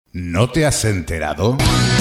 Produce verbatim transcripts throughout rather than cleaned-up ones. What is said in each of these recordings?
¿No te has enterado?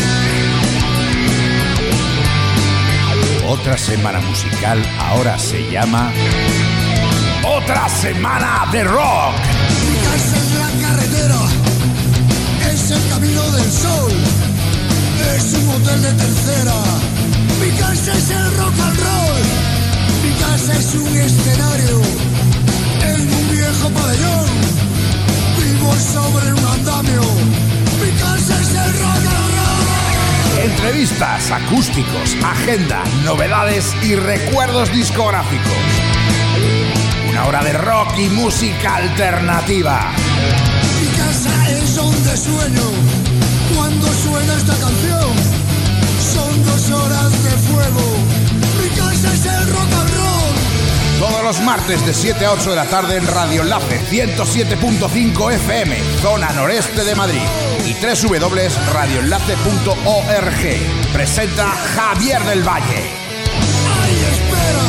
Otra semana musical ahora se llama Otra Semana de Rock. Mi casa es la carretera, es el camino del sol, es un hotel de tercera. Mi casa es el rock and roll, mi casa es un escenario en un viejo pabellón, vivo sobre un andamio. Mi casa es el rock and roll. Entrevistas, acústicos, agenda, novedades y recuerdos discográficos. Una hora de rock y música alternativa. Mi casa es donde sueño cuando suena esta canción. Son dos horas de fuego. Mi casa es el rock and roll. Todos los martes de siete a ocho de la tarde en Radio Enlace ciento siete punto cinco F M, zona noreste de Madrid, y doble u doble u doble u punto radio enlace punto org. Presenta Javier del Valle. Ay, espera,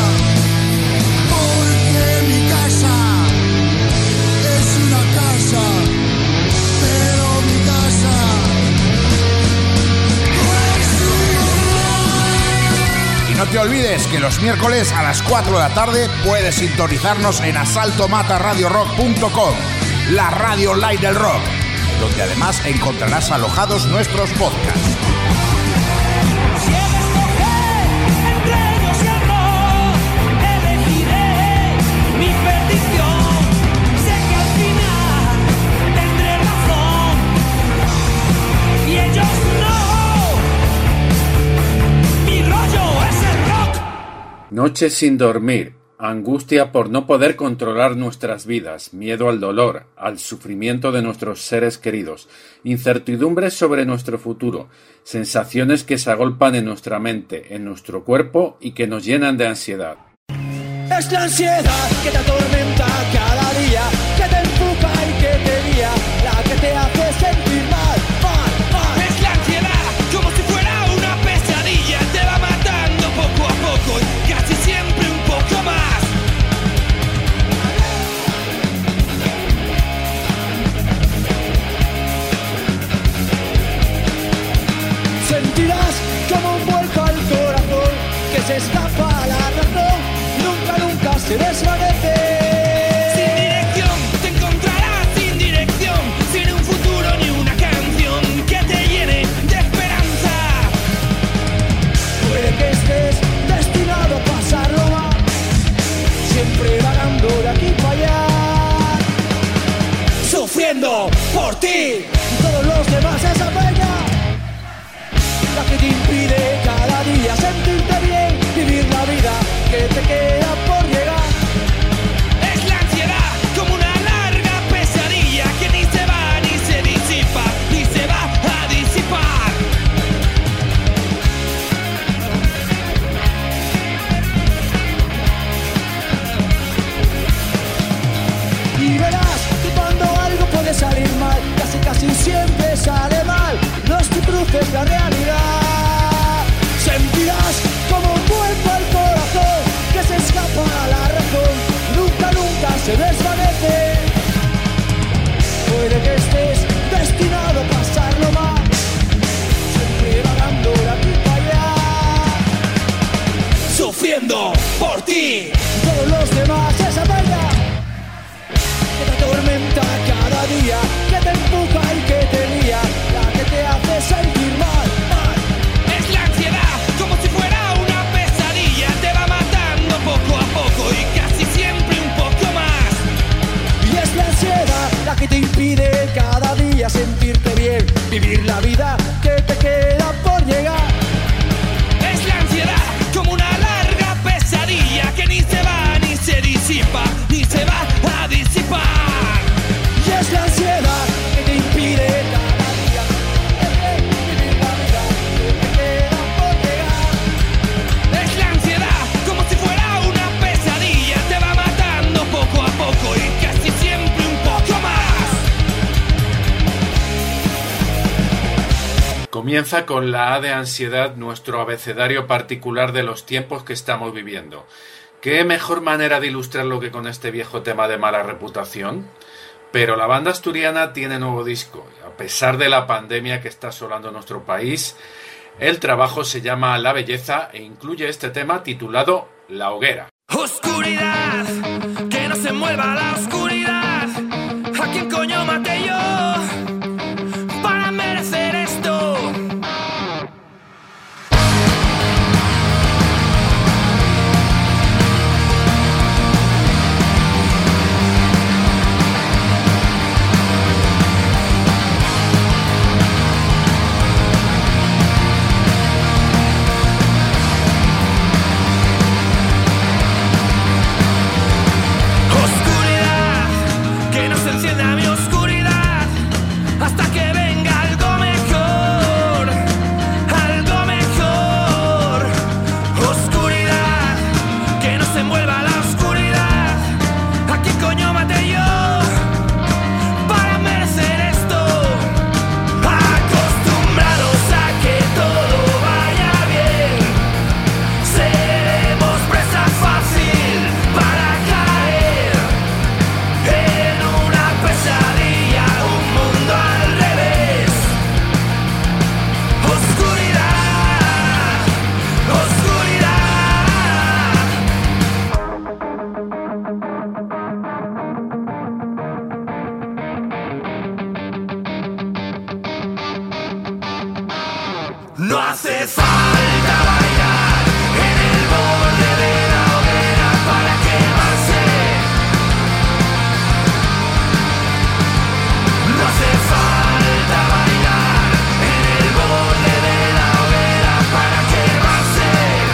porque mi casa es una casa, pero mi casa es un... Y no te olvides que los miércoles a las cuatro de la tarde puedes sintonizarnos en asalto mata radio rock punto com, la radio online del rock, donde además encontrarás alojados nuestros podcasts. Si he de escoger entre ellos y el rock, elegiré mi perdición. Sé que al final tendré razón y ellos no. Mi rollo es el rock. Noches sin dormir, angustia por no poder controlar nuestras vidas, miedo al dolor, al sufrimiento de nuestros seres queridos, incertidumbres sobre nuestro futuro, sensaciones que se agolpan en nuestra mente, en nuestro cuerpo y que nos llenan de ansiedad. Es la ansiedad que te atormenta cada día, que te empuja y que te guía, la que te hace sentir mal, mal, mal. Es la ansiedad, como si fuera una pesadilla, te va matando poco a poco y casi siempre un poco más. Sentirás como un vuelco al corazón que se escapa a la razón, nunca, nunca se desvanece. Sin dirección, te encontrarás sin dirección, sin un futuro ni una canción que te llene de esperanza. Puede que estés destinado a pasarlo mal, siempre vagando de aquí para allá, sufriendo por ti y todos los demás esa peña, la que te impide cada día sentirte bien, vivir la vida que te queda por llegar. Es la ansiedad como una larga pesadilla que ni se va ni se disipa, ni se va a disipar. Y verás que cuando algo puede salir mal, casi casi siempre sale mal, no te cruces la realidad. Sentirás como un vuelco al corazón que se escapa a la razón, nunca, nunca se desvanece. Puede que estés destinado a pasarlo mal, siempre vagando de aquí para allá, sufriendo por ti y todos los demás esa verdad que te atormenta cada día, que te empuja y que te guía, la que te hace sentir mal, mal. Es la ansiedad, como si fuera una pesadilla, te va matando poco a poco y casi siempre un poco más. Y es la ansiedad la que te impide cada día sentirte bien, vivir la vida que te queda por llegar. Es la ansiedad como una larga pesadilla que ni se va ni se disipa, ni se va a disipar. Y es la ansiedad que te impide cada día vivir la vida que te queda por llegar. Es la ansiedad como si fuera una pesadilla, te va matando poco a poco y casi siempre un poco más. Comienza con la A de ansiedad, nuestro abecedario particular de los tiempos que estamos viviendo. ¿Qué mejor manera de ilustrarlo que con este viejo tema de mala reputación? Pero la banda asturiana tiene nuevo disco. A pesar de la pandemia que está asolando nuestro país, el trabajo se llama La Belleza e incluye este tema titulado La Hoguera. Oscuridad, que no se mueva la oscuridad. ¿A quién coño maté yo para merecer esto? Encienda mi oscuridad hasta que venga algo mejor, algo mejor. Oscuridad, que no se envuelva la oscuridad. ¿A qué coño maté yo para merecer esto? Acostumbrados a que todo vaya bien, seremos presa fácil para caer en una pesadilla, un mundo al revés. Oscuridad, oscuridad. No hace falta bailar en el borde de la hoguera para quemarse. No hace falta bailar en el borde de la hoguera para quemarse.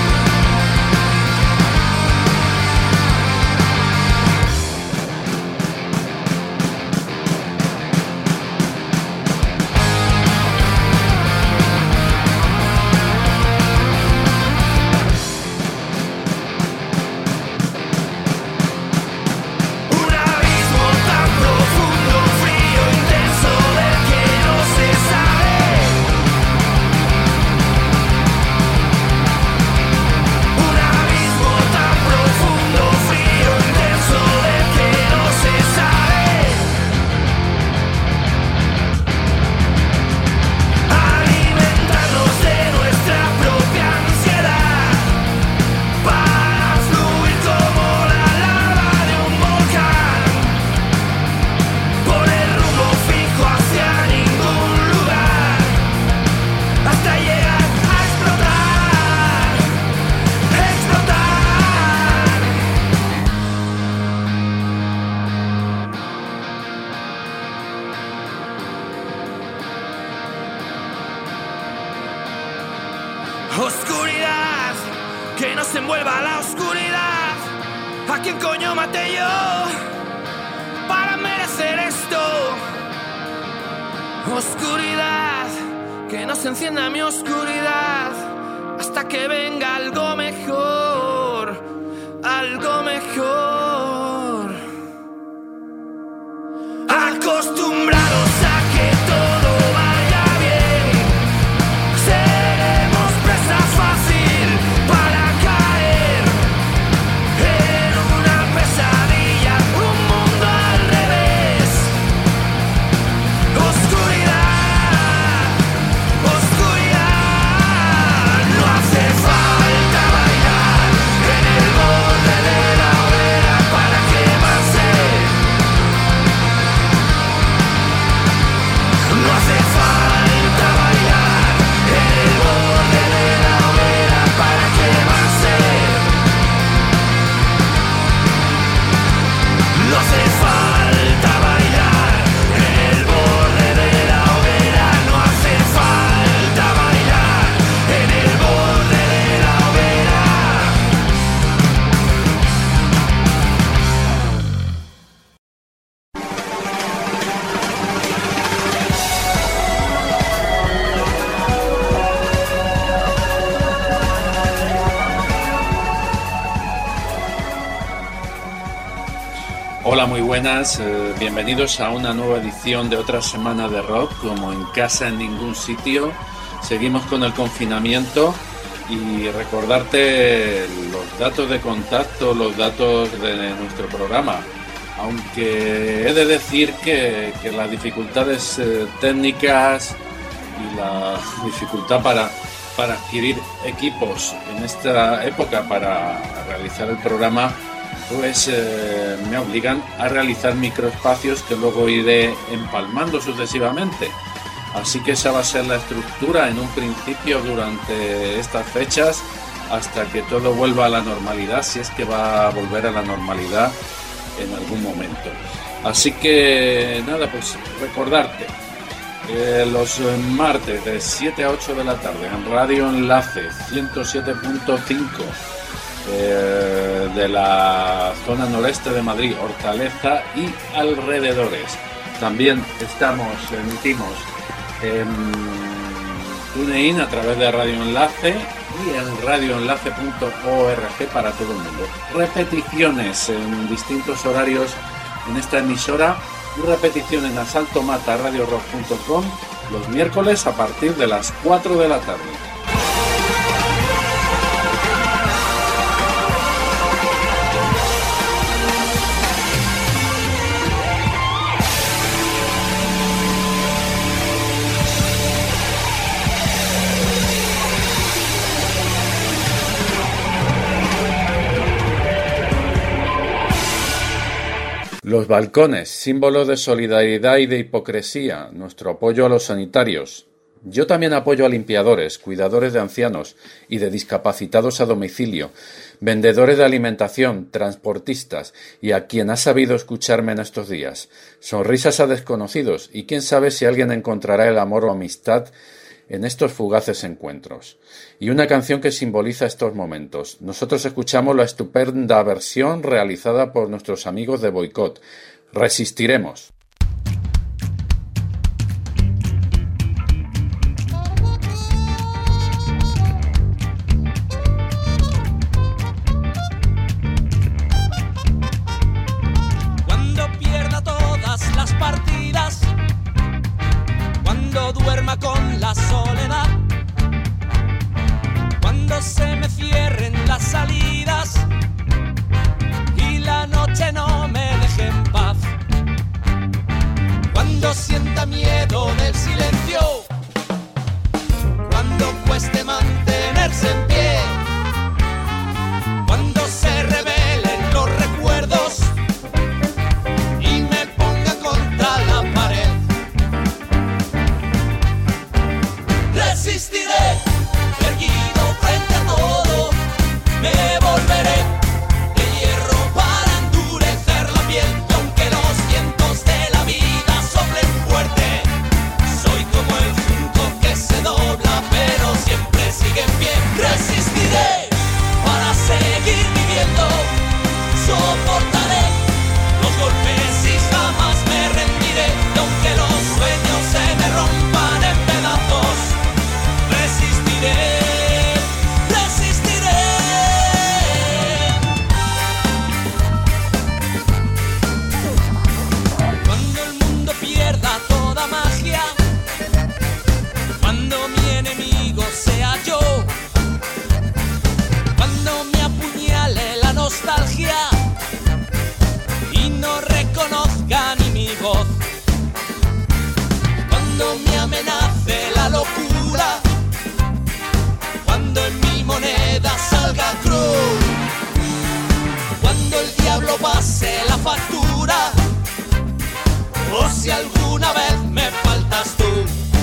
Un abismo tan profundo, frío, intenso, del que no se sabe. Un abismo tan profundo, frío, intenso, del que no se sabe. Alimentarnos de nuestra propia ansiedad para fluir como la lava de un volcán. Poner rumbo fijo hacia ningún lugar hasta llegar a explotar, explotar. Oscuridad, que no se envuelva la oscuridad. ¿A quién coño maté yo para merecer esto? Oscuridad, que no se encienda mi oscuridad hasta que venga algo mejor, algo mejor. Acostumbrados a que todo vaya bien, seremos presa fácil para caer en una pesadilla, un mundo al revés. Oscuridad, oscuridad. No hace falta bailar en el borde de la hoguera para quemarse. No hace falta bailar en el borde de la hoguera para quemarse. No hace falta bailar en el borde de la hoguera. No hace falta bailar en el borde de la hoguera. Hola, muy buenas, eh, bienvenidos a una nueva edición de otra semana de rock, como en casa en ningún sitio. Seguimos con el confinamiento y recordarte los datos de contacto, los datos de nuestro programa. aunque he de decir que, que las dificultades eh, técnicas y la dificultad para, para adquirir equipos en esta época para realizar el programa, pues eh, me obligan a realizar microespacios que luego iré empalmando sucesivamente. Así que esa va a ser la estructura en un principio durante estas fechas, hasta que todo vuelva a la normalidad, si es que va a volver a la normalidad en algún momento. Así que nada, pues recordarte eh, los martes de siete a ocho de la tarde en Radio Enlace ciento siete punto cinco eh, de la zona noreste de Madrid, Hortaleza y alrededores. También estamos, emitimos en TuneIn a través de Radio Enlace y en radio enlace punto org para todo el mundo. Repeticiones en distintos horarios en esta emisora y repetición en asalto mata radio rock punto com los miércoles a partir de las cuatro de la tarde. Los balcones, símbolo de solidaridad y de hipocresía, nuestro apoyo a los sanitarios. Yo también apoyo a limpiadores, cuidadores de ancianos y de discapacitados a domicilio, vendedores de alimentación, transportistas y a quien ha sabido escucharme en estos días. Sonrisas a desconocidos y quién sabe si alguien encontrará el amor o amistad en estos fugaces encuentros. Y una canción que simboliza estos momentos. Nosotros escuchamos la estupenda versión realizada por nuestros amigos de Boicot. Resistiremos. Cuando pierda todas las partidas, cuando duerma con la soledad, cuando se me cierren las salidas y la noche no me deje en paz, cuando sienta miedo del silencio, cuando cueste mantenerse en pie, cuando se revelen los recuerdos y me ponga contra la pared. Resistiré, erguido frente a todo, me volveré de hierro para endurecer la piel. Y aunque los vientos de la vida soplen fuerte, soy como el junco que se dobla pero siempre sigue en pie. Resistiré para seguir viviendo, soportaré los golpes y jamás me rendiré. Y aunque los sueños se me rompan en pedazos, resistiré, resistiré. Cuando el mundo pierda toda magia, cuando mi enemigo sea yo, cuando me apuñale la nostalgia y no reconozca ni mi voz, cuando me amenace la locura, cuando en mi moneda salga cruz, cuando el diablo pase la factura, o si alguna vez me faltas tú,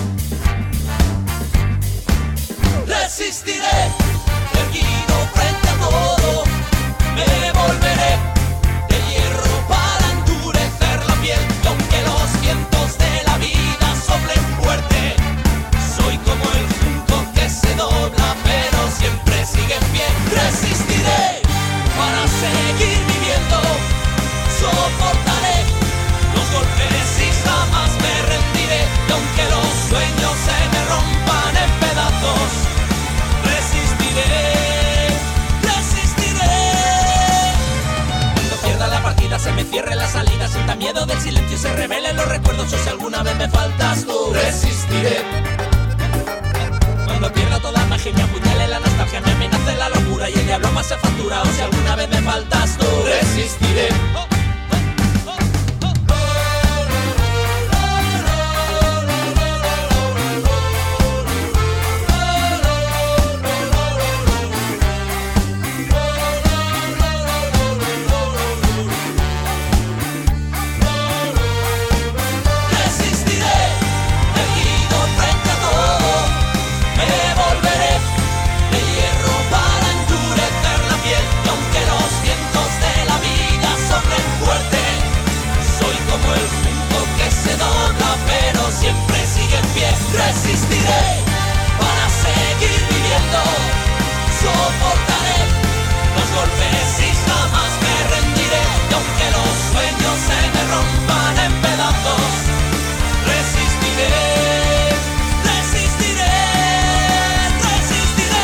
resistiré, erguido frente a todo, me volveré de hierro para endurecer la piel. Y aunque los vientos de la vida soplen fuerte, soy como el junco que se dobla pero siempre sigue en pie. Resistiré para seguir viviendo, soportaré los golpes y jamás me rendiré. Y aunque los sueños se me rompan en pedazos, resistiré, resistiré. Cuando pierda la partida, se me cierre la salida, sienta miedo del silencio y se revelen los recuerdos, o si alguna vez me faltas tú, resistiré. Cuando pierda toda magia y me apuñale la nostalgia, me amenace la locura y el diablo más se factura, o si alguna vez me faltas tú, resistiré. Oh, oh, resistiré para seguir viviendo, soportaré los golpes y jamás me rendiré, y aunque los sueños se me rompan en pedazos, resistiré, resistiré, resistiré.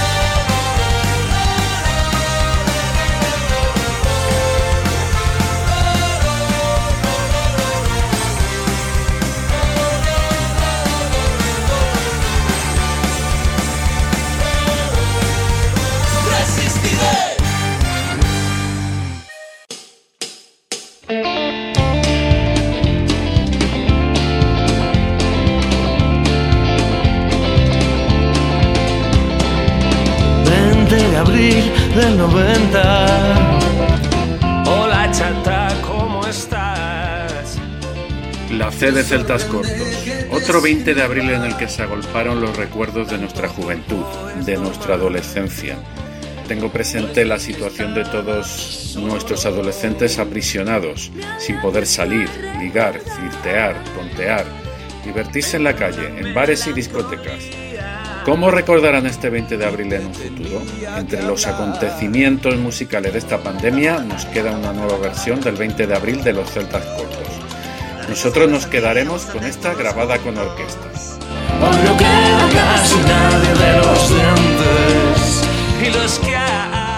veinte de abril del noventa. Hola chata, ¿cómo estás? La C de Celtas Cortos, otro veinte de abril en el que se agolparon los recuerdos de nuestra juventud, de nuestra adolescencia. Tengo presente la situación de todos nuestros adolescentes aprisionados, sin poder salir, ligar, flirtear, tontear, divertirse en la calle, en bares y discotecas. ¿Cómo recordarán este veinte de abril en un futuro? Entre los acontecimientos musicales de esta pandemia nos queda una nueva versión del veinte de abril de los Celtas Cortos. Nosotros nos quedaremos con esta grabada con orquesta. Hoy no queda casi nadie de los de antes, y los que hay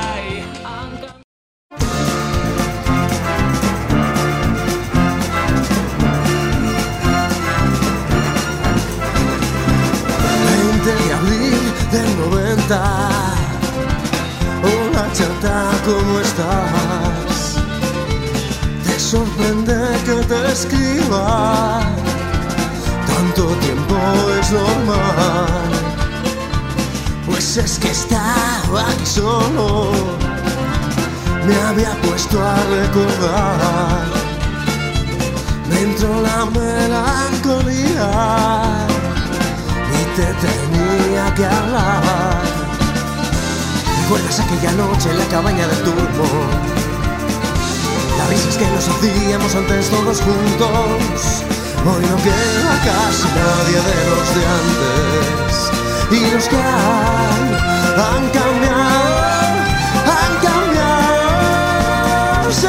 veinte de abril del noventa. Hola chata, ¿cómo estás? Te sorprende que te escriba, tanto tiempo es normal. Pues es que estaba aquí solo, me había puesto a recordar. Me entró la melancolía y te tenía que hablar. ¿Recuerdas aquella noche en la cabaña del turbo? Las risas que nos hacíamos antes todos juntos. Hoy no queda casi nadie de los de antes, y los que hay han cambiado, han cambiado, sí.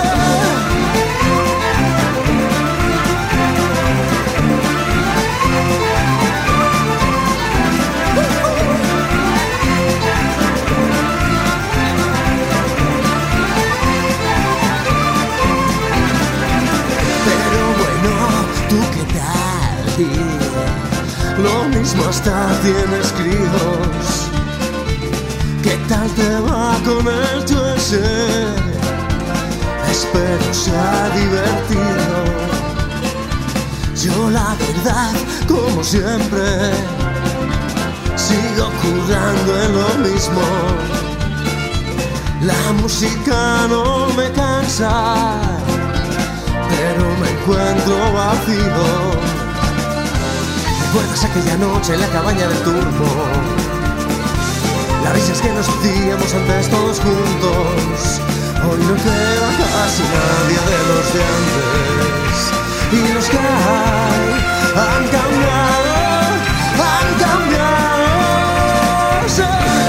Pero bueno, ¿tú qué tal? Lo mismo hasta tienes críos. ¿Qué tal te va con el tuese? Espero sea divertido. Yo la verdad, como siempre, sigo currando en lo mismo. La música no me cansa, pero me encuentro vacío. ¿Recuerdas aquella noche en la cabaña del turbo? Las risas que nos hacíamos antes todos juntos. Hoy no queda casi nadie de los de antes, y los que hay han cambiado, han cambiado, sí.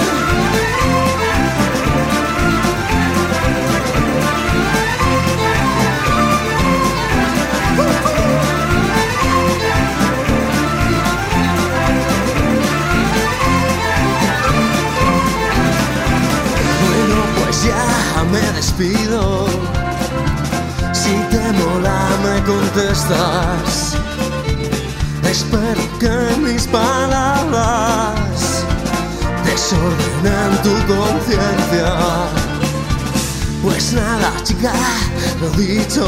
Ya me despido. Si te mola me contestas. Espero que mis palabras desordenen tu conciencia. Pues nada, chica, lo dicho.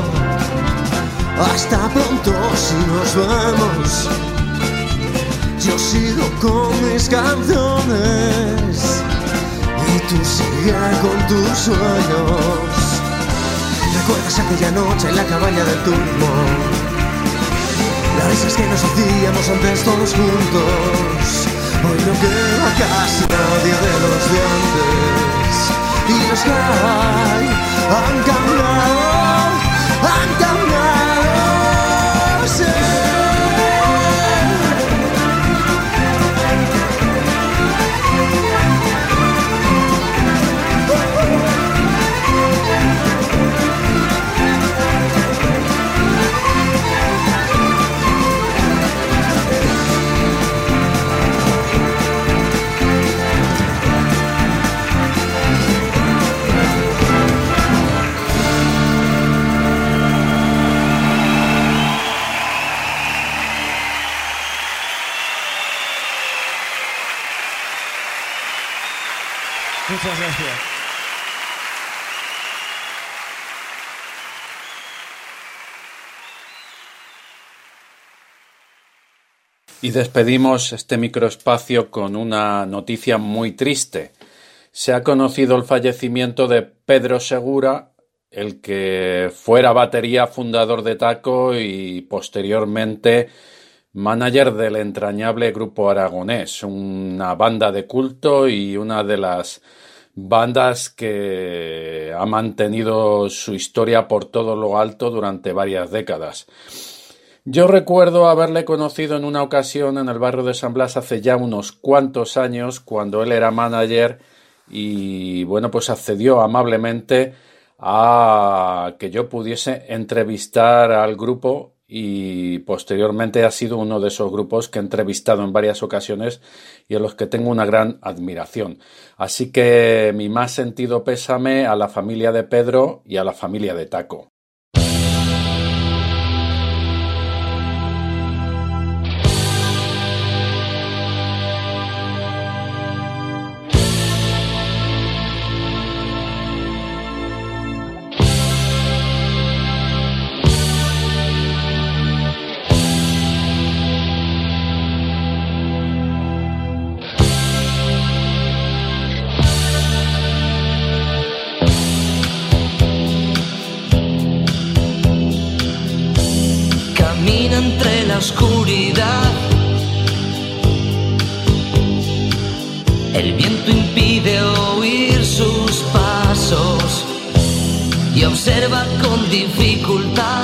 Hasta pronto si nos vemos. Yo sigo con mis canciones y tú sigues con tus sueños. ¿Recuerdas aquella noche en la cabaña del turbo? Las risas que nos hacíamos antes todos juntos. Hoy no queda casi nadie de los de antes, y los que hay han cambiado, han cambiado, sí. Muchas gracias. Y despedimos este microespacio con una noticia muy triste. Se ha conocido el fallecimiento de Pedro Segura, el que fuera batería, fundador de Taco y posteriormente manager del entrañable Grupo Aragonés, una banda de culto y una de las bandas que ha mantenido su historia por todo lo alto durante varias décadas. Yo recuerdo haberle conocido en una ocasión en el barrio de San Blas hace ya unos cuantos años, cuando él era manager y, bueno, pues accedió amablemente a que yo pudiese entrevistar al grupo y posteriormente ha sido uno de esos grupos que he entrevistado en varias ocasiones y a los que tengo una gran admiración. Así que mi más sentido pésame a la familia de Pedro y a la familia de Taco. Entre la oscuridad, el viento impide oír sus pasos y observa con dificultad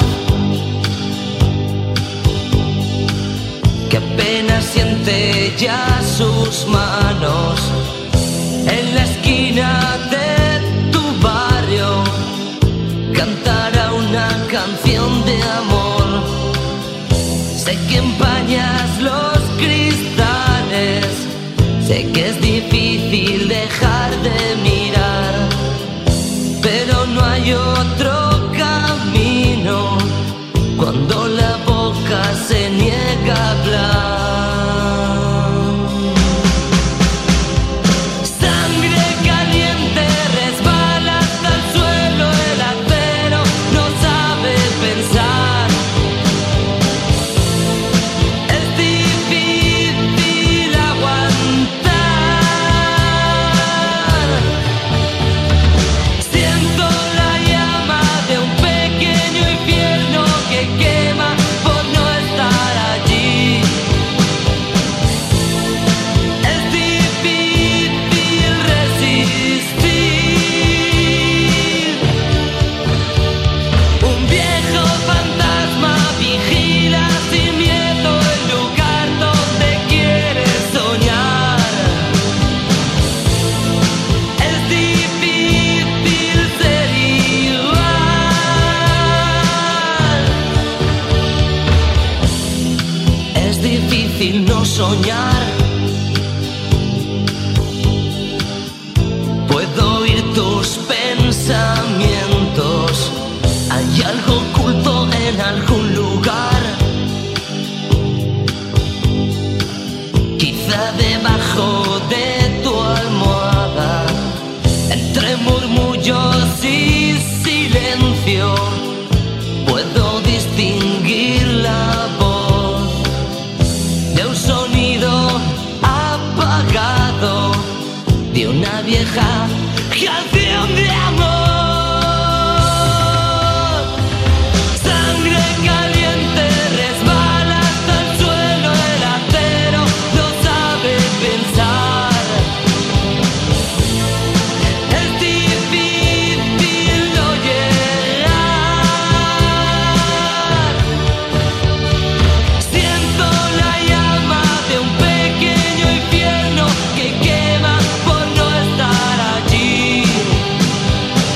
que apenas siente ya sus manos en la esquina de tu barrio. Cantará una canción de amor. Sé que empañas los cristales, sé que es difícil dejar de mirar, pero no hay otro camino cuando la boca se niega a hablar. Sangre caliente resbala hasta el suelo, el acero no sabe pensar. No soñar, puedo oír tus pensamientos, hay algo oculto en algún lugar, quizá debajo de tu almohada, entre murmullos y silencio, puedo distinguir la voz de un sonido apagado de una vieja canción de amor. Sangre caliente resbala hasta el suelo, el acero no sabe pensar. Es difícil no llegar. Siento la llama de un pequeño infierno que quema por no estar allí.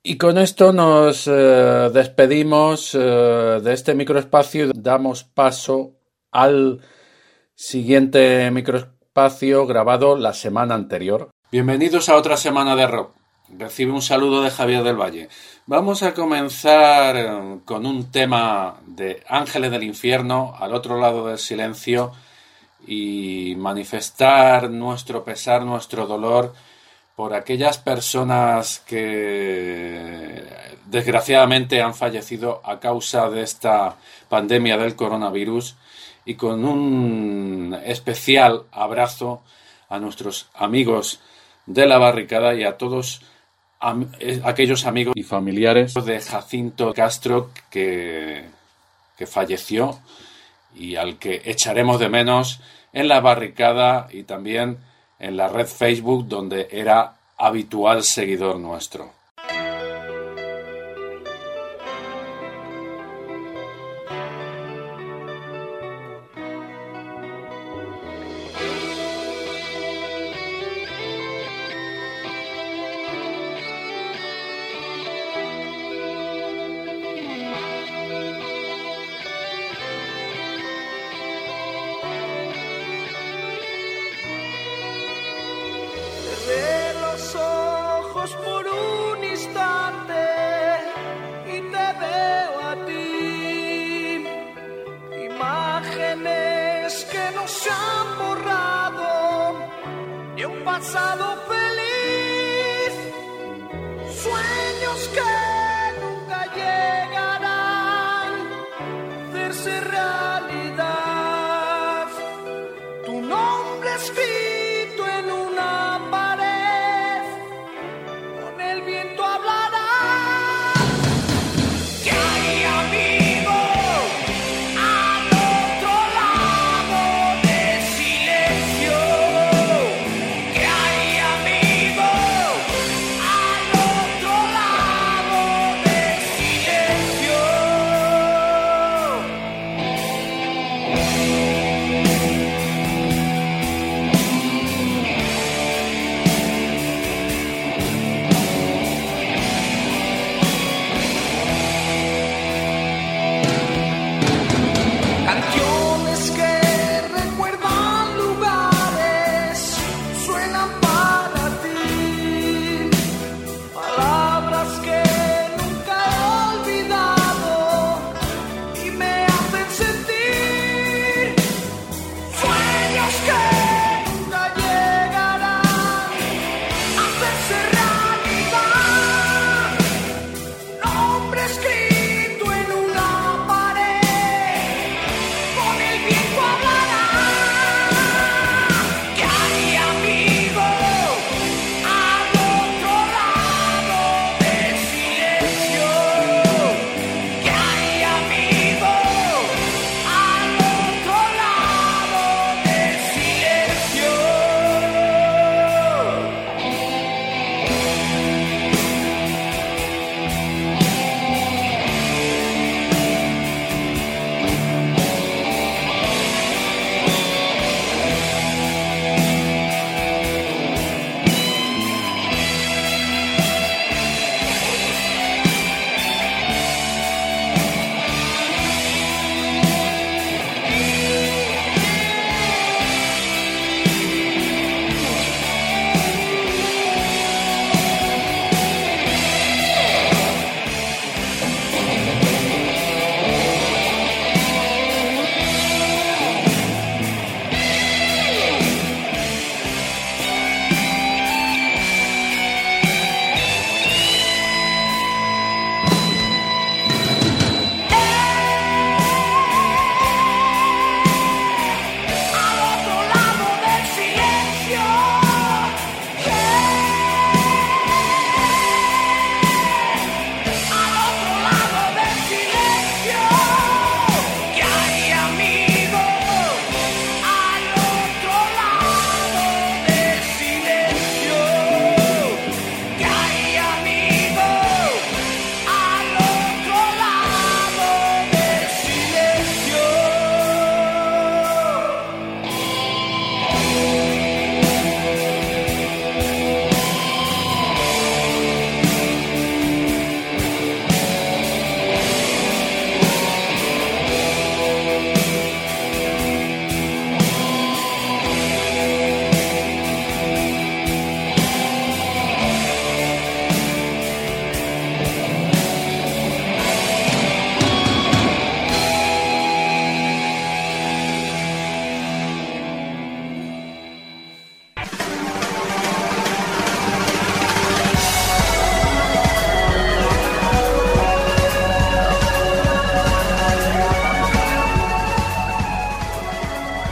Y con esto nos eh, despedimos eh, de este microespacio y damos paso al siguiente microespacio grabado la semana anterior. Bienvenidos a otra semana de rock. Recibe un saludo de Javier del Valle. Vamos a comenzar eh, con un tema de Ángeles del Infierno, Al otro lado del silencio, y manifestar nuestro pesar, nuestro dolor por aquellas personas que desgraciadamente han fallecido a causa de esta pandemia del coronavirus, y con un especial abrazo a nuestros amigos de la barricada y a todos am- aquellos amigos y familiares de Jacinto Castro que, que falleció y al que echaremos de menos en la barricada y también en la red Facebook, donde era habitual seguidor nuestro.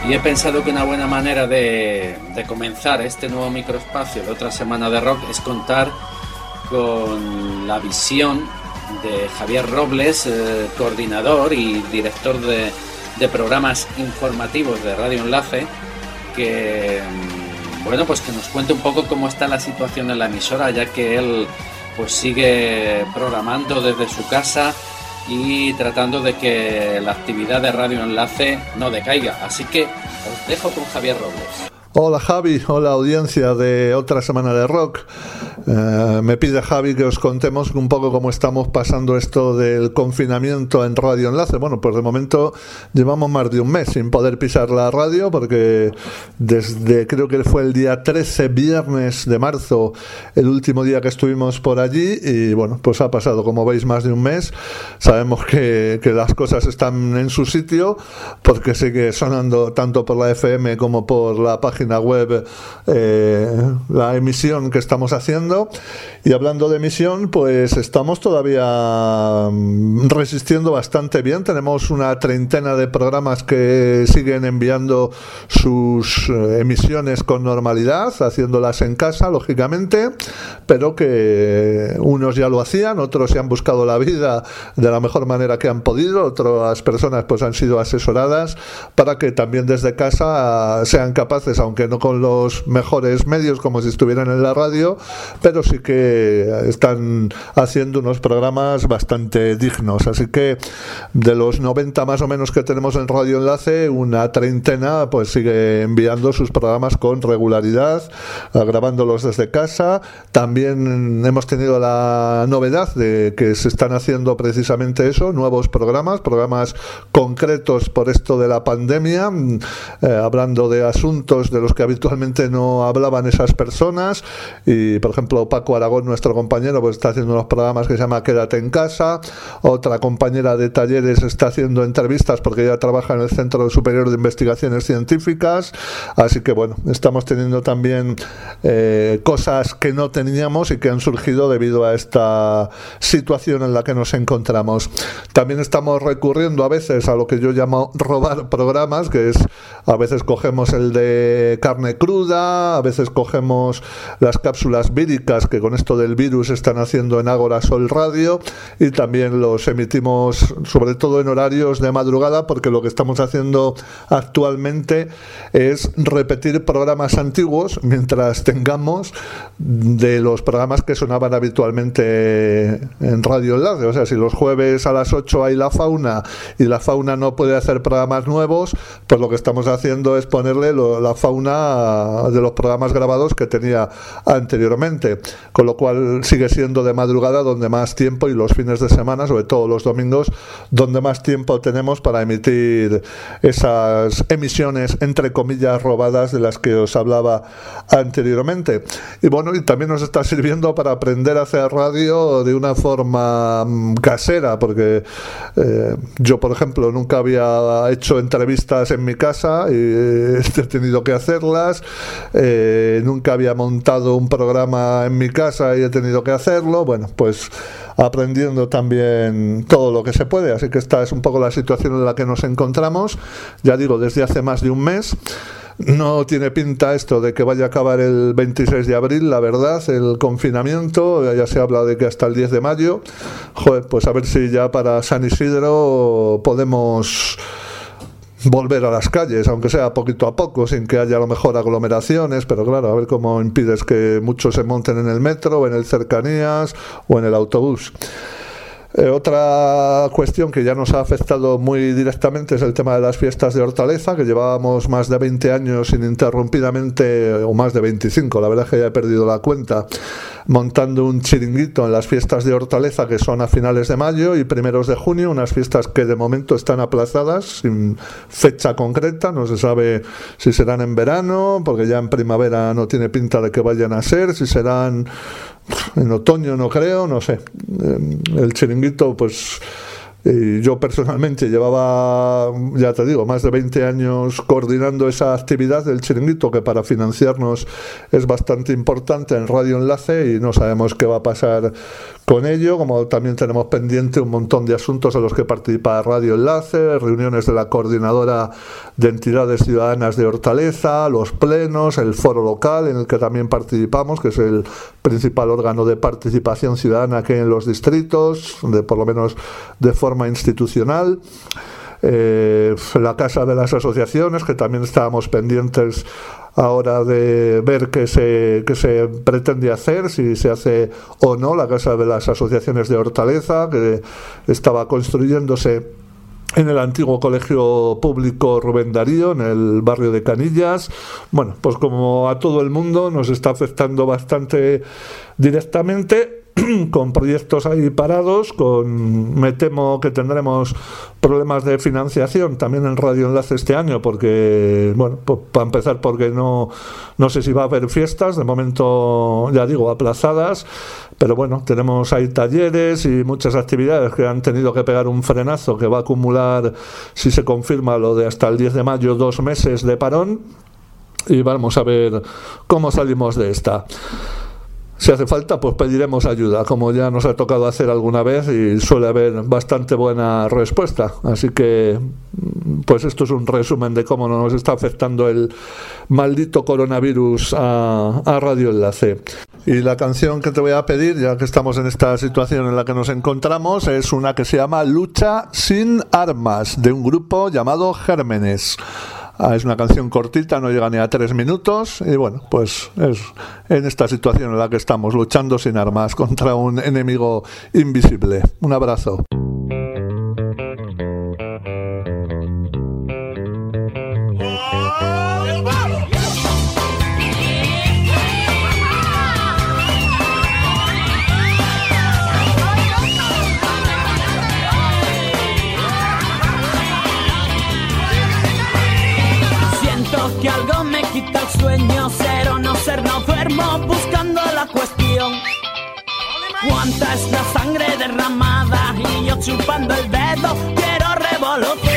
Y he pensado que una buena manera de, de comenzar este nuevo microespacio de otra semana de rock es contar con la visión de Javier Robles, eh, coordinador y director de, de programas informativos de Radio Enlace, que, bueno, pues que nos cuente un poco cómo está la situación en la emisora, ya que él pues sigue programando desde su casa y tratando de que la actividad de Radio Enlace no decaiga. Así que os dejo con Javier Robles. Hola Javi, hola audiencia de otra semana de rock. Eh, me pide Javi que os contemos un poco cómo estamos pasando esto del confinamiento en Radio Enlace. Bueno, pues de momento llevamos más de un mes sin poder pisar la radio, porque desde creo que fue el día trece, viernes de marzo, el último día que estuvimos por allí, y bueno, pues ha pasado, como veis, más de un mes. Sabemos que, que las cosas están en su sitio, porque sigue sonando tanto por la F M como por la página web eh, la emisión que estamos haciendo. Y hablando de emisión, pues estamos todavía resistiendo bastante bien. Tenemos una treintena de programas que siguen enviando sus emisiones con normalidad, haciéndolas en casa, lógicamente, pero que unos ya lo hacían, otros se han buscado la vida de la mejor manera que han podido, otras personas pues han sido asesoradas para que también desde casa sean capaces, aunque no con los mejores medios como si estuvieran en la radio, pero sí que están haciendo unos programas bastante dignos. Así que de los noventa más o menos que tenemos en Radio Enlace, una treintena pues sigue enviando sus programas con regularidad, grabándolos desde casa. También hemos tenido la novedad de que se están haciendo precisamente eso, nuevos programas, programas concretos por esto de la pandemia, eh, hablando de asuntos de los que habitualmente no hablaban esas personas. Y por ejemplo Paco Aragón, nuestro compañero, pues está haciendo unos programas que se llama Quédate en casa. Otra compañera de talleres está haciendo entrevistas porque ella trabaja en el Centro Superior de Investigaciones Científicas. Así que bueno, estamos teniendo también eh, cosas que no teníamos y que han surgido debido a esta situación en la que nos encontramos. También estamos recurriendo a veces a lo que yo llamo robar programas, que es a veces cogemos el de carne cruda, a veces cogemos las cápsulas víricas que con esto del virus están haciendo en Ágora Sol Radio, y también los emitimos sobre todo en horarios de madrugada, porque lo que estamos haciendo actualmente es repetir programas antiguos mientras tengamos de los programas que sonaban habitualmente en Radio Enlace. O sea, si los jueves a las ocho hay La Fauna y La Fauna no puede hacer programas nuevos, pues lo que estamos haciendo es ponerle lo, la fauna de los programas grabados que tenía anteriormente, con lo cual sigue siendo de madrugada donde más tiempo, y los fines de semana, sobre todo los domingos, donde más tiempo tenemos para emitir esas emisiones entre comillas robadas de las que os hablaba anteriormente. Y bueno, y también nos está sirviendo para aprender a hacer radio de una forma casera, porque eh, yo por ejemplo nunca había hecho entrevistas en mi casa y he tenido que hacerlas, eh, nunca había montado un programa en mi casa y he tenido que hacerlo. Bueno, pues aprendiendo también todo lo que se puede. Así que esta es un poco la situación en la que nos encontramos, ya digo, desde hace más de un mes. No tiene pinta esto de que vaya a acabar el veintiséis de abril, la verdad, el confinamiento. Ya se habla de que hasta el diez de mayo. Joder, pues a ver si ya para San Isidro podemos volver a las calles, aunque sea poquito a poco, sin que haya a lo mejor aglomeraciones, pero claro, a ver cómo impides que muchos se monten en el metro, o en el Cercanías, o en el autobús. Eh, otra cuestión que ya nos ha afectado muy directamente es el tema de las fiestas de Hortaleza, que llevábamos más de veinte años ininterrumpidamente, o más de veinticinco, la verdad es que ya he perdido la cuenta, montando un chiringuito en las fiestas de Hortaleza, que son a finales de mayo y primeros de junio, unas fiestas que de momento están aplazadas sin fecha concreta. No se sabe si serán en verano, porque ya en primavera no tiene pinta de que vayan a ser, si serán en otoño, no creo, no sé. El chiringuito, pues Y yo personalmente llevaba, ya te digo, más de veinte años coordinando esa actividad del chiringuito, que para financiarnos es bastante importante en Radio Enlace, y no sabemos qué va a pasar con ello, como también tenemos pendiente un montón de asuntos en los que participa Radio Enlace, reuniones de la Coordinadora de Entidades Ciudadanas de Hortaleza, los plenos, el foro local en el que también participamos, que es el principal órgano de participación ciudadana que hay en los distritos, de por lo menos de forma institucional. Eh, la Casa de las Asociaciones, que también estábamos pendientes ahora de ver qué se, qué se pretende hacer, si se hace o no la Casa de las Asociaciones de Hortaleza, que estaba construyéndose en el antiguo colegio público Rubén Darío, en el barrio de Canillas. Bueno, pues como a todo el mundo nos está afectando bastante directamente, con proyectos ahí parados, con me temo que tendremos problemas de financiación también en Radio Enlace este año, porque, bueno, pues para empezar, porque no, no sé si va a haber fiestas, de momento, ya digo, aplazadas, pero bueno, tenemos ahí talleres y muchas actividades que han tenido que pegar un frenazo que va a acumular, si se confirma lo de hasta el diez de mayo, dos meses de parón, y vamos a ver cómo salimos de esta. Si hace falta, pues pediremos ayuda, como ya nos ha tocado hacer alguna vez y suele haber bastante buena respuesta. Así que, pues esto es un resumen de cómo nos está afectando el maldito coronavirus a, a Radio Enlace. Y la canción que te voy a pedir, ya que estamos en esta situación en la que nos encontramos, es una que se llama Lucha sin armas, de un grupo llamado Gérmenes. Ah, es una canción cortita, no llega ni a tres minutos y bueno, pues es en esta situación en la que estamos, luchando sin armas contra un enemigo invisible. Un abrazo. Que algo me quita el sueño, ser o no ser, no duermo buscando la cuestión. Cuánta es la sangre derramada y yo chupando el dedo quiero revolución.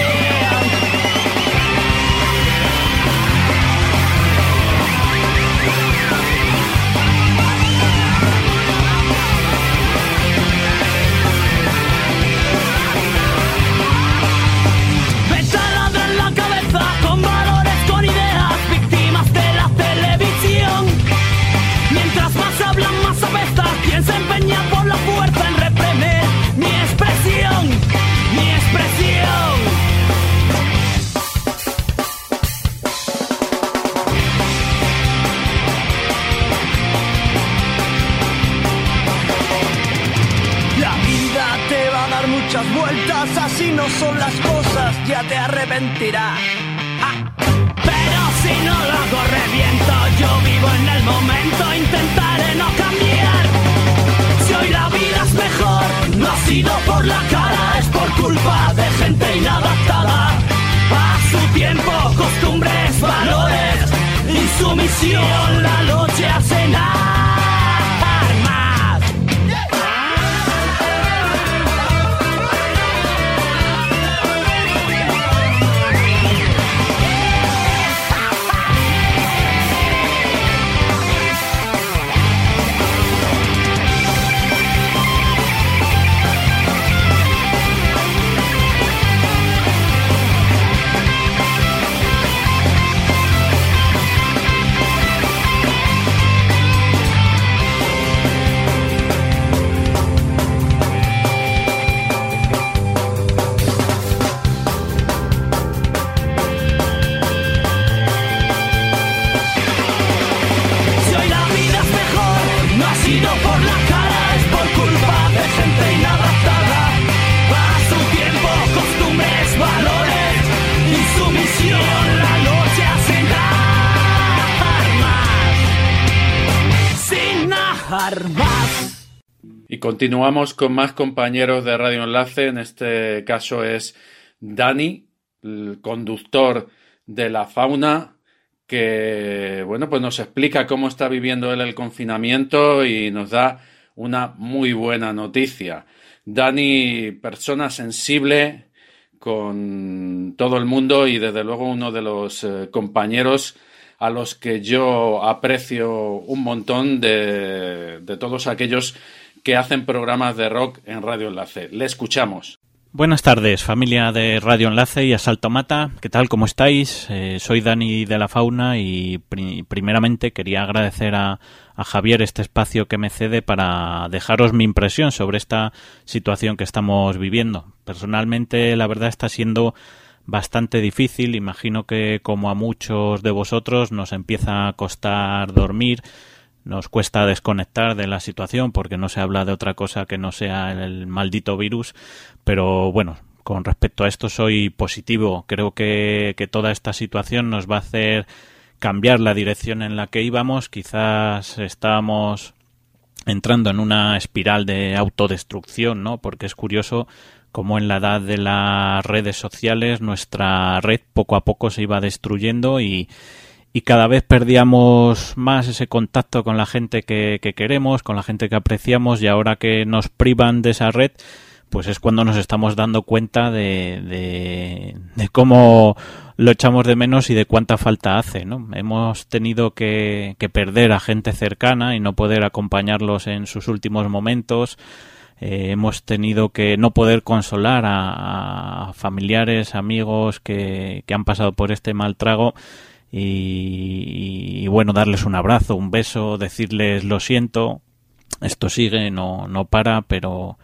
Se empeña por la fuerza en reprimir mi expresión, mi expresión. La vida te va a dar muchas vueltas, así no son las cosas, ya te arrepentirás. Ah. Pero si no lo hago reviento, yo vivo en el momento, intentaré no cambiar. Si hoy la vida es mejor, no ha sido por la cara, es por culpa de gente inadaptada a su tiempo, costumbres, valores y sumisión. La noche hace nada. Y continuamos con más compañeros de Radio Enlace. En este caso es Dani, el conductor de La Fauna, que bueno, pues nos explica cómo está viviendo él el confinamiento y nos da una muy buena noticia. Dani, persona sensible con todo el mundo y desde luego uno de los eh, compañeros a los que yo aprecio un montón de, de todos aquellos que hacen programas de rock en Radio Enlace. Le escuchamos. Buenas tardes, familia de Radio Enlace y Asalto Mata. ¿Qué tal? ¿Cómo estáis? Eh, soy Dani de la Fauna y pri- primeramente quería agradecer a, a Javier este espacio que me cede para dejaros mi impresión sobre esta situación que estamos viviendo. Personalmente, la verdad está siendo bastante difícil. Imagino que, como a muchos de vosotros, nos empieza a costar dormir. Nos cuesta desconectar de la situación porque no se habla de otra cosa que no sea el maldito virus, pero bueno, con respecto a esto soy positivo. Creo que, que toda esta situación nos va a hacer cambiar la dirección en la que íbamos. Quizás estábamos entrando en una espiral de autodestrucción, ¿no? Porque es curioso cómo en la edad de las redes sociales nuestra red poco a poco se iba destruyendo y Y cada vez perdíamos más ese contacto con la gente que, que queremos, con la gente que apreciamos, y ahora que nos privan de esa red, pues es cuando nos estamos dando cuenta de, de, de cómo lo echamos de menos y de cuánta falta hace, ¿no? Hemos tenido que, que perder a gente cercana y no poder acompañarlos en sus últimos momentos. Eh, hemos tenido que no poder consolar a, a familiares, amigos que, que han pasado por este mal trago. Y, y bueno, darles un abrazo, un beso, decirles lo siento, esto sigue, no, no para, pero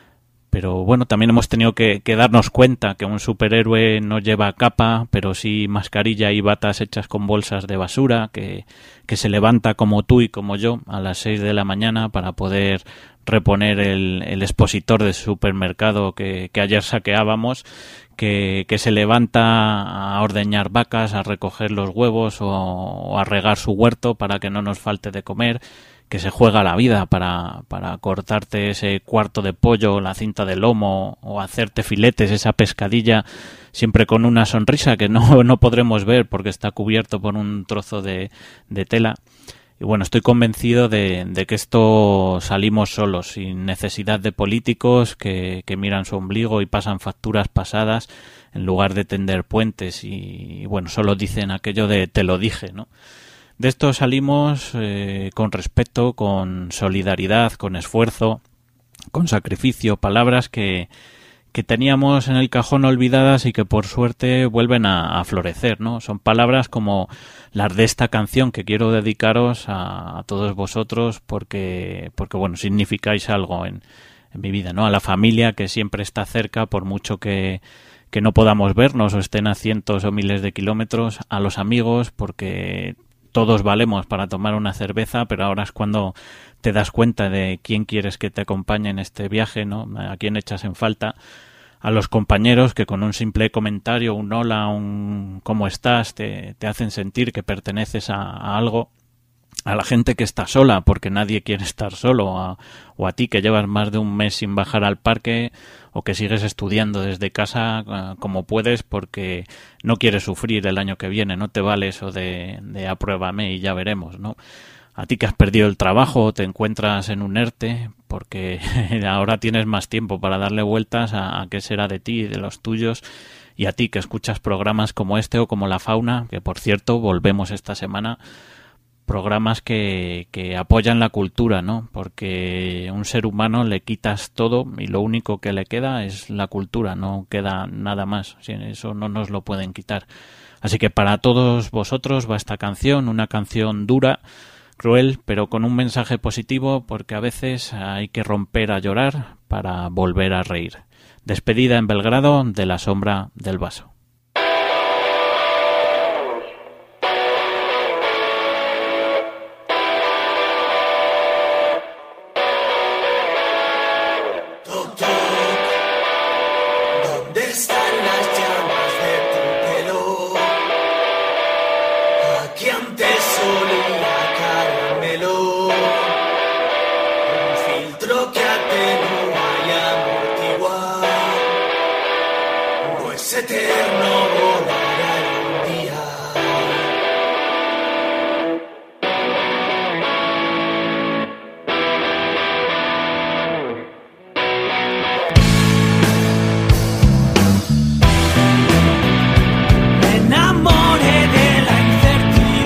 pero bueno, también hemos tenido que, que darnos cuenta que un superhéroe no lleva capa, pero sí mascarilla y batas hechas con bolsas de basura, que, que se levanta como tú y como yo a las seis de la mañana para poder reponer el, el expositor del supermercado que, que ayer saqueábamos, que, que se levanta a ordeñar vacas, a recoger los huevos o, o a regar su huerto para que no nos falte de comer, que se juega la vida para, para cortarte ese cuarto de pollo, la cinta de lomo o hacerte filetes, esa pescadilla, siempre con una sonrisa que no, no podremos ver porque está cubierto por un trozo de, de tela. Y bueno, estoy convencido de, de que esto salimos solos, sin necesidad de políticos que, que miran su ombligo y pasan facturas pasadas en lugar de tender puentes y, y bueno, solo dicen aquello de te lo dije, ¿no? De esto salimos eh, con respeto, con solidaridad, con esfuerzo, con sacrificio, palabras que, que teníamos en el cajón olvidadas y que por suerte vuelven a, a florecer, ¿no? Son palabras como las de esta canción que quiero dedicaros a, a todos vosotros porque, porque bueno, significáis algo en, en mi vida, ¿no? A la familia que siempre está cerca por mucho que, que no podamos vernos o estén a cientos o miles de kilómetros, a los amigos porque todos valemos para tomar una cerveza, pero ahora es cuando te das cuenta de quién quieres que te acompañe en este viaje, ¿no? A quién echas en falta. A los compañeros que con un simple comentario, un hola, un cómo estás, te, te hacen sentir que perteneces a, a algo. A la gente que está sola, porque nadie quiere estar solo, a, o a ti que llevas más de un mes sin bajar al parque o que sigues estudiando desde casa uh, como puedes porque no quieres sufrir el año que viene, no te vale eso de, de apruébame y ya veremos, ¿no? A ti que has perdido el trabajo, te encuentras en un ERTE porque ahora tienes más tiempo para darle vueltas a, a qué será de ti y de los tuyos, y a ti que escuchas programas como este o como La Fauna, que por cierto volvemos esta semana, programas que, que apoyan la cultura, ¿no? Porque a un ser humano le quitas todo y lo único que le queda es la cultura, no queda nada más. Eso no nos lo pueden quitar. Así que para todos vosotros va esta canción, una canción dura, cruel, pero con un mensaje positivo, porque a veces hay que romper a llorar para volver a reír. Despedida en Belgrado de La Sombra del Vaso.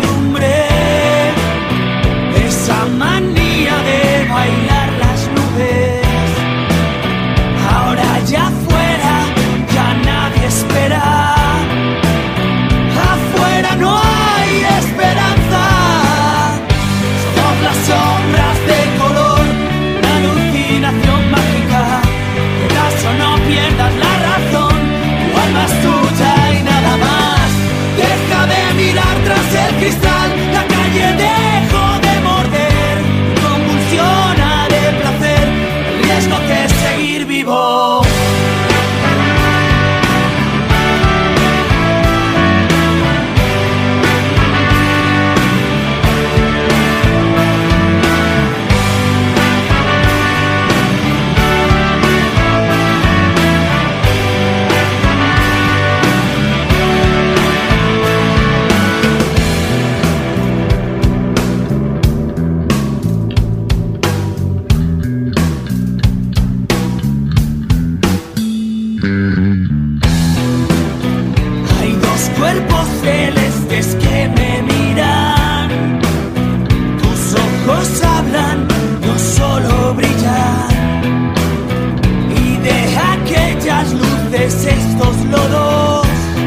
Manía de bailar las nubes. recuerdes estos lodos,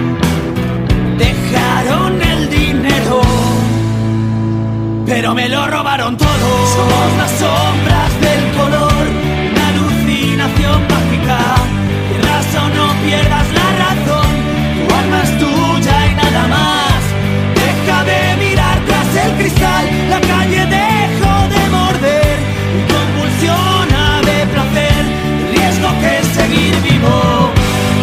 dejaron el dinero, pero me lo robaron todo. Somos las sombras del color, una alucinación mágica. Pierdas o no pierdas la razón, tu alma es tuya y nada más. Deja de mirar tras el cristal, la calle dejó de morder y convulsiona de placer, el riesgo que es seguir vivo.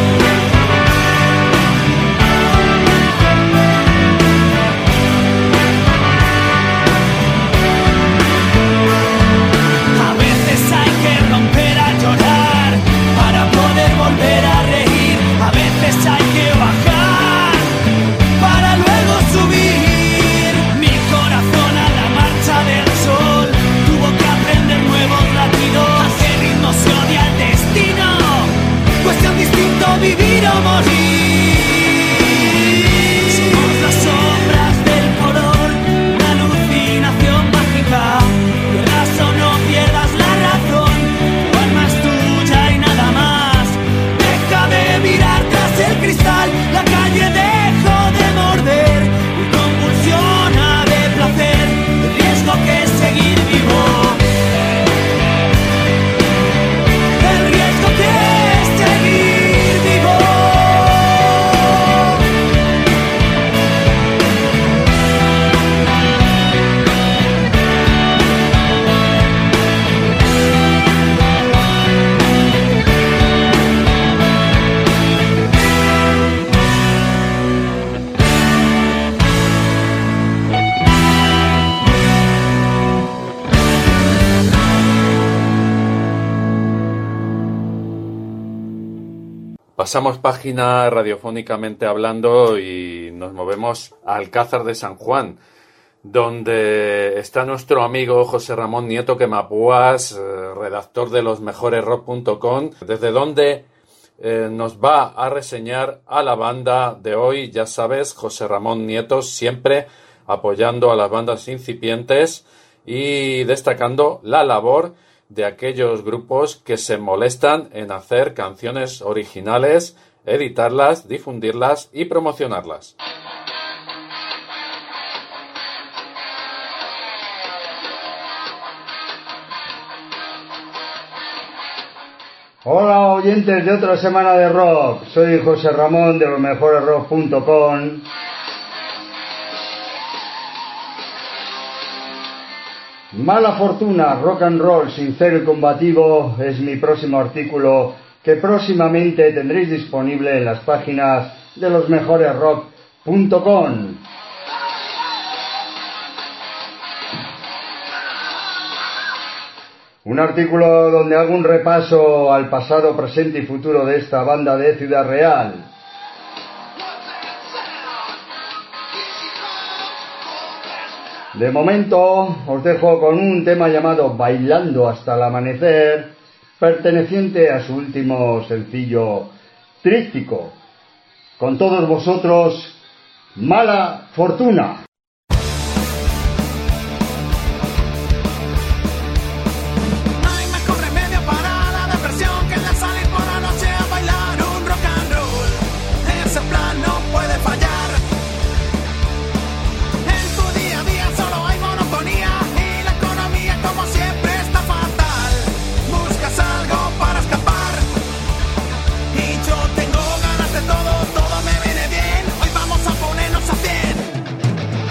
A veces hay que romper a llorar para poder volver a reír. A veces hay que bajar para luego subir. Mi corazón a la marcha del sol tuvo que aprender nuevos latidos. A qué ritmo se odia el destino, cuestión distinto vivir o morir. Somos las sombras del color, una alucinación mágica. Pierdas o no pierdas la razón, tu alma es tuya y nada más. Deja de mirar tras el cristal, la calle dejó de morder y convulsiona de placer, el riesgo que es seguir vivo. El riesgo que es seguir vivo. Pasamos página radiofónicamente hablando y nos movemos a Alcázar de San Juan, donde está nuestro amigo José Ramón Nieto Quemapuas, eh, redactor de los mejores rock punto com, desde donde eh, nos va a reseñar a la banda de hoy. Ya sabes, José Ramón Nieto siempre apoyando a las bandas incipientes y destacando la labor de aquellos grupos que se molestan en hacer canciones originales, editarlas, difundirlas y promocionarlas. Hola oyentes de otra semana de rock, soy José Ramón de los mejores rock punto com. Mala fortuna, rock and roll, sincero y combativo es mi próximo artículo que próximamente tendréis disponible en las páginas de los mejores rock punto com. Un artículo donde hago un repaso al pasado, presente y futuro de esta banda de Ciudad Real. De momento os dejo con un tema llamado Bailando hasta el amanecer, perteneciente a su último sencillo Tríptico. Con todos vosotros, Mala Fortuna. Tengo ganas de todo, todo me viene bien. Hoy vamos a ponernos a cien.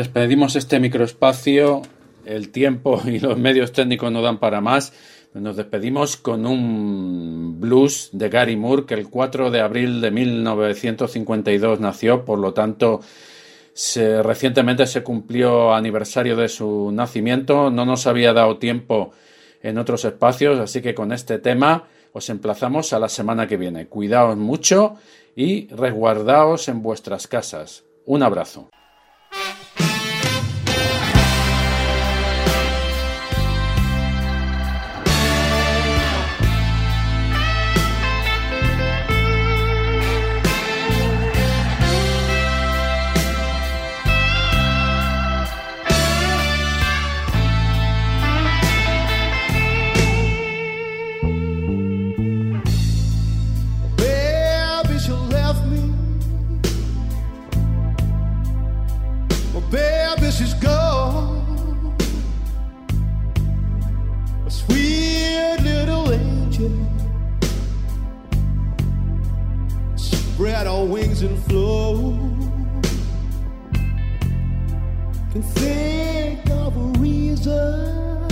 despedimos este microespacio. El tiempo y los medios técnicos no dan para más. Nos despedimos con un blues de Gary Moore, que el cuatro de abril de mil novecientos cincuenta y dos nació, por lo tanto se, recientemente se cumplió aniversario de su nacimiento. No nos había dado tiempo en otros espacios, así que con este tema os emplazamos a la semana que viene. Cuidaos mucho y resguardaos en vuestras casas. Un abrazo. She's gone, a sweet little angel, spread her wings and flow. Can think of a reason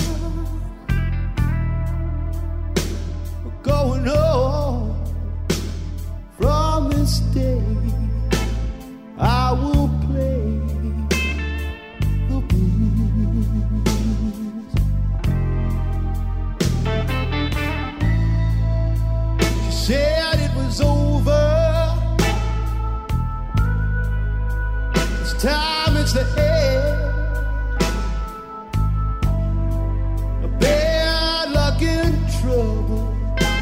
for going on from this day. I will play the blues. She said it was over. This time it's the end. A bad luck and trouble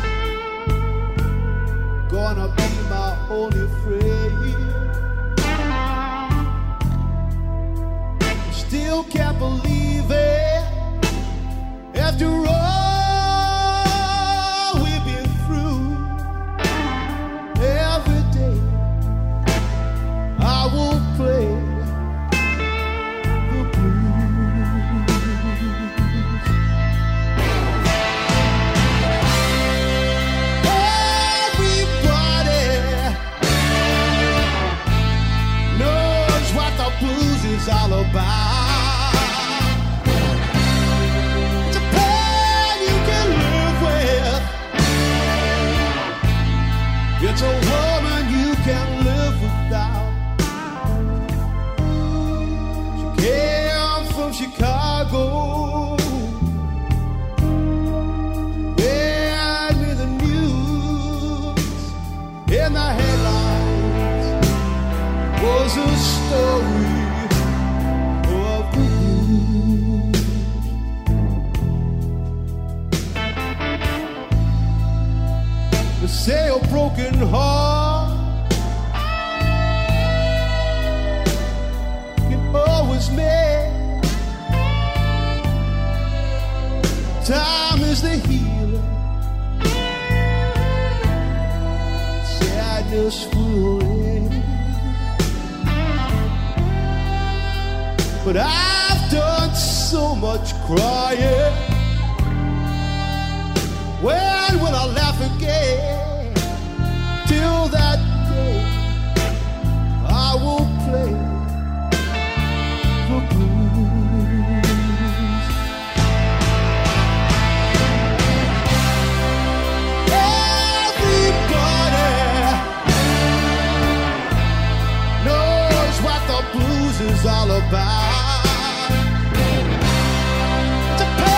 gonna be my only friend. Still can't believe it. After all we've been through, every day I will play the blues. Everybody knows what the blues is all about. It's a woman you can live without. She came from Chicago. Read me the news. In the headlines was a story of the blues. They say a broken heart can always mend. Time is the healer. Sadness will end. But I've done so much crying. When will I laugh again? Till that day, I will play the blues. Everybody knows what the blues is all about. To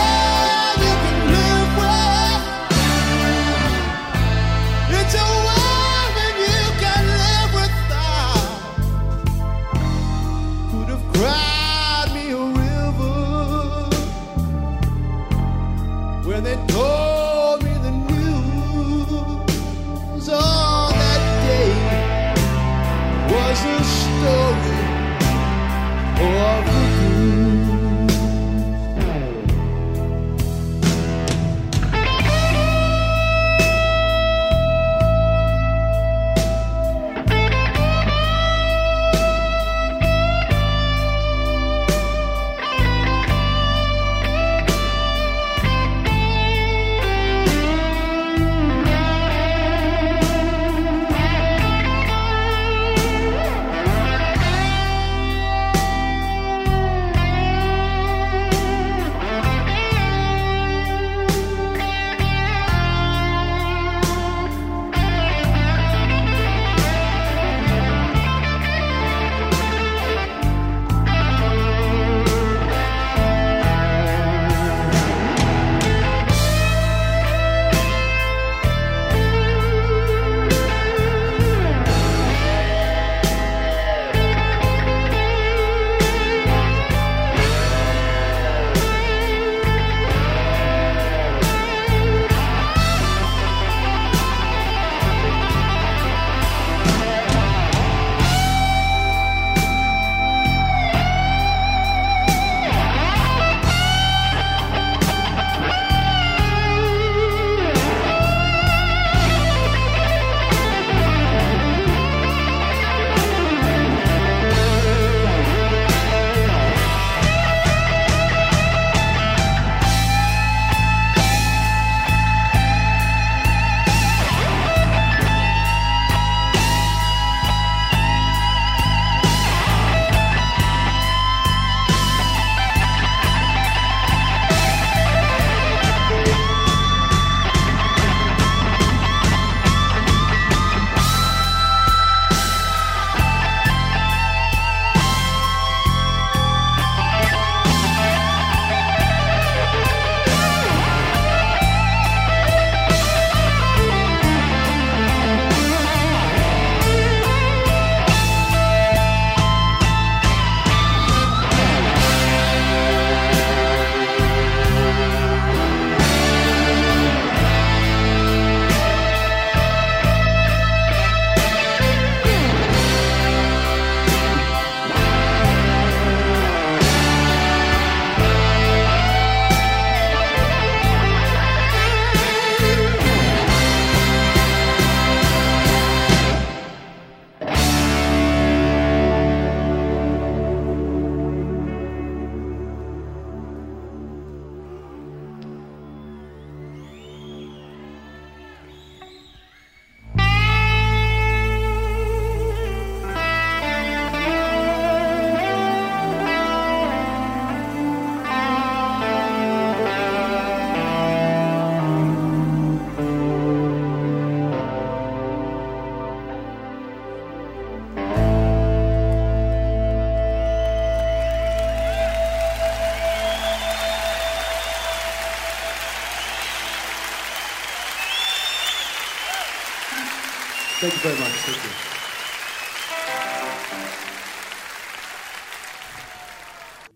Thank you very much. Thank you.